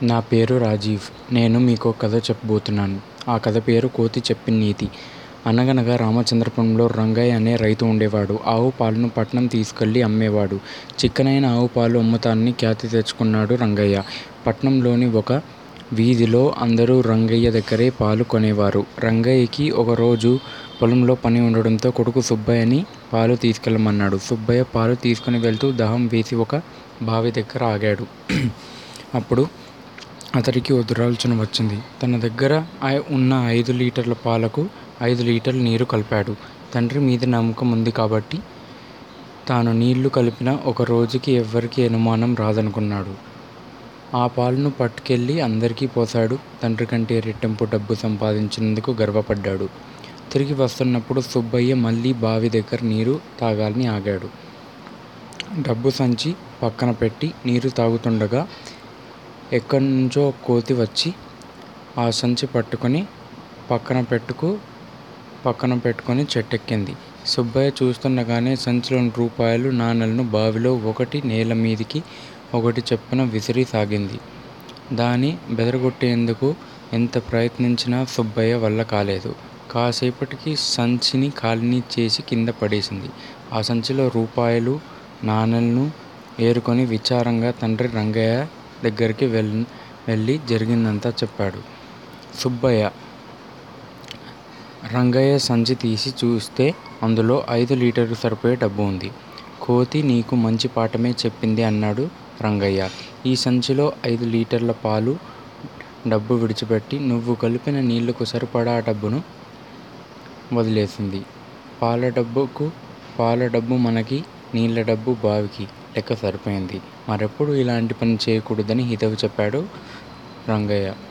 నా పేరు రాజీవ్. నేను మీకో కథ చెప్పబోతున్నాను. ఆ కథ పేరు కోతి చెప్పిన నీతి. అనగనగా రామచంద్రపురంలో రంగయ్య అనే రైతు ఉండేవాడు. ఆవు పాలను పట్నం తీసుకెళ్లి అమ్మేవాడు. చిక్కనైన ఆవు పాలు అమ్ముతానని ఖ్యాతి తెచ్చుకున్నాడు రంగయ్య. పట్నంలోని ఒక వీధిలో అందరూ రంగయ్య దగ్గరే పాలు కొనేవారు. రంగయ్యకి ఒకరోజు పొలంలో పని ఉండడంతో కొడుకు సుబ్బయ్యని పాలు తీసుకెళ్ళమన్నాడు. సుబ్బయ్య పాలు తీసుకుని వెళ్తూ దాహం వేసి ఒక బావి దగ్గర ఆగాడు. అప్పుడు అతడికి ఓ దురాలోచన వచ్చింది. తన దగ్గర ఉన్న 5 లీటర్ల పాలకు 5 లీటర్ల నీరు కలిపాడు. తండ్రి మీద నమ్మకం ఉంది కాబట్టి తాను నీళ్లు కలిపిన ఒక రోజుకి ఎవ్వరికీ అనుమానం రాదనుకున్నాడు. ఆ పాలను పట్టుకెళ్ళి అందరికీ పోశాడు. తండ్రి కంటే రెట్టింపు డబ్బు సంపాదించినందుకు గర్వపడ్డాడు. తిరిగి వస్తున్నప్పుడు సుబ్బయ్య మళ్ళీ బావి దగ్గర నీరు తాగాలని ఆగాడు. డబ్బు సంచి పక్కన పెట్టి నీరు తాగుతుండగా ఎక్కడి నుంచో కోతి వచ్చి ఆ సంచి పట్టుకొని పక్కన పెట్టుకొని చెట్టెక్కింది. సుబ్బయ్య చూస్తుండగానే సంచిలోని రూపాయలు నాణేలను బావిలో ఒకటి నేల మీదికి ఒకటి చొప్పున విసిరి సాగింది. దాన్ని బెదరగొట్టేందుకు ఎంత ప్రయత్నించినా సుబ్బయ్య వల్ల కాలేదు. కాసేపటికి సంచిని ఖాళీ చేసి కింద పడేసింది. ఆ సంచిలో రూపాయలు నాణేలను ఏరుకొని విచారంగా తండ్రి రంగయ్య దగ్గరికి వెళ్ళి జరిగిందంతా చెప్పాడు. సుబ్బయ్య రంగయ్య సంచి తీసి చూస్తే అందులో 5 లీటర్లు సరిపోయే డబ్బు ఉంది. కోతి నీకు మంచి పాఠమే చెప్పింది అన్నాడు రంగయ్య. ఈ సంచిలో 5 లీటర్ల పాలు డబ్బు విడిచిపెట్టి నువ్వు కలిపిన నీళ్లకు సరిపడా డబ్బును వదిలేసింది. పాల డబ్బు మనకి, నీళ్ల డబ్బు బావికి. లెక్క సరిపోయింది. మరెప్పుడు ఇలాంటి పని చేయకూడదని హితవు చెప్పాడు రంగయ్య.